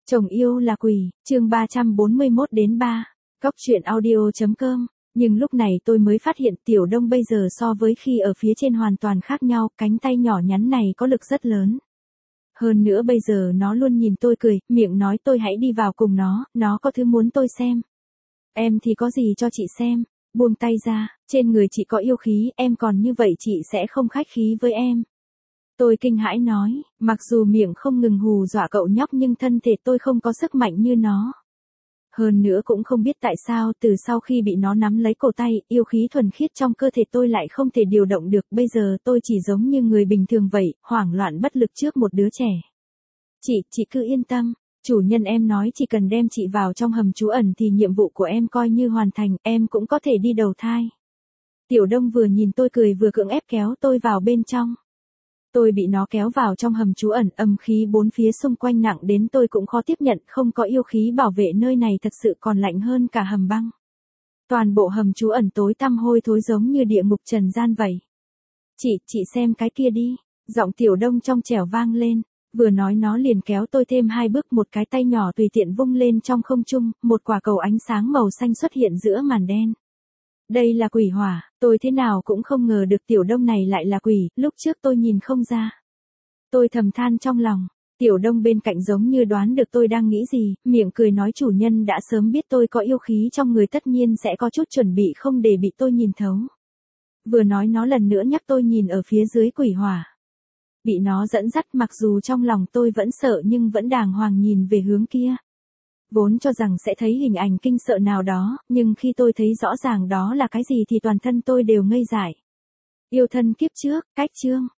Chồng yêu là quỷ, chương 341 đến 3. Cóc truyện audio.com. Nhưng lúc này tôi mới phát hiện Tiểu Đông bây giờ so với khi ở phía trên hoàn toàn khác nhau, cánh tay nhỏ nhắn này có lực rất lớn. Hơn nữa bây giờ nó luôn nhìn tôi cười, miệng nói tôi hãy đi vào cùng nó có thứ muốn tôi xem. Em thì có gì cho chị xem, buông tay ra, trên người chị có yêu khí, em còn như vậy chị sẽ không khách khí với em. Tôi kinh hãi nói, mặc dù miệng không ngừng hù dọa cậu nhóc nhưng thân thể tôi không có sức mạnh như nó. Hơn nữa cũng không biết tại sao từ sau khi bị nó nắm lấy cổ tay, yêu khí thuần khiết trong cơ thể tôi lại không thể điều động được. Bây giờ tôi chỉ giống như người bình thường vậy, hoảng loạn bất lực trước một đứa trẻ. Chị cứ yên tâm, chủ nhân em nói chỉ cần đem chị vào trong hầm trú ẩn thì nhiệm vụ của em coi như hoàn thành, em cũng có thể đi đầu thai. Tiểu Đông vừa nhìn tôi cười vừa cưỡng ép kéo tôi vào bên trong. Tôi bị nó kéo vào trong hầm trú ẩn, âm khí bốn phía xung quanh nặng đến tôi cũng khó tiếp nhận, không có yêu khí bảo vệ nơi này thật sự còn lạnh hơn cả hầm băng. Toàn bộ hầm trú ẩn tối tăm hôi thối giống như địa ngục trần gian vậy. Chị xem cái kia đi, giọng Tiểu Đông trong trẻo vang lên, vừa nói nó liền kéo tôi thêm 2 bước, một cái tay nhỏ tùy tiện vung lên trong không trung, một quả cầu ánh sáng màu xanh xuất hiện giữa màn đen. Đây là quỷ hỏa, tôi thế nào cũng không ngờ được Tiểu Đông này lại là quỷ, lúc trước tôi nhìn không ra. Tôi thầm than trong lòng, Tiểu Đông bên cạnh giống như đoán được tôi đang nghĩ gì, miệng cười nói chủ nhân đã sớm biết tôi có yêu khí trong người tất nhiên sẽ có chút chuẩn bị không để bị tôi nhìn thấu. Vừa nói nó lần nữa nhắc tôi nhìn ở phía dưới quỷ hỏa. Bị nó dẫn dắt mặc dù trong lòng tôi vẫn sợ nhưng vẫn đàng hoàng nhìn về hướng kia. Vốn cho rằng sẽ thấy hình ảnh kinh sợ nào đó, nhưng khi tôi thấy rõ ràng đó là cái gì thì toàn thân tôi đều ngây dại. Yêu thân kiếp trước, cách chương.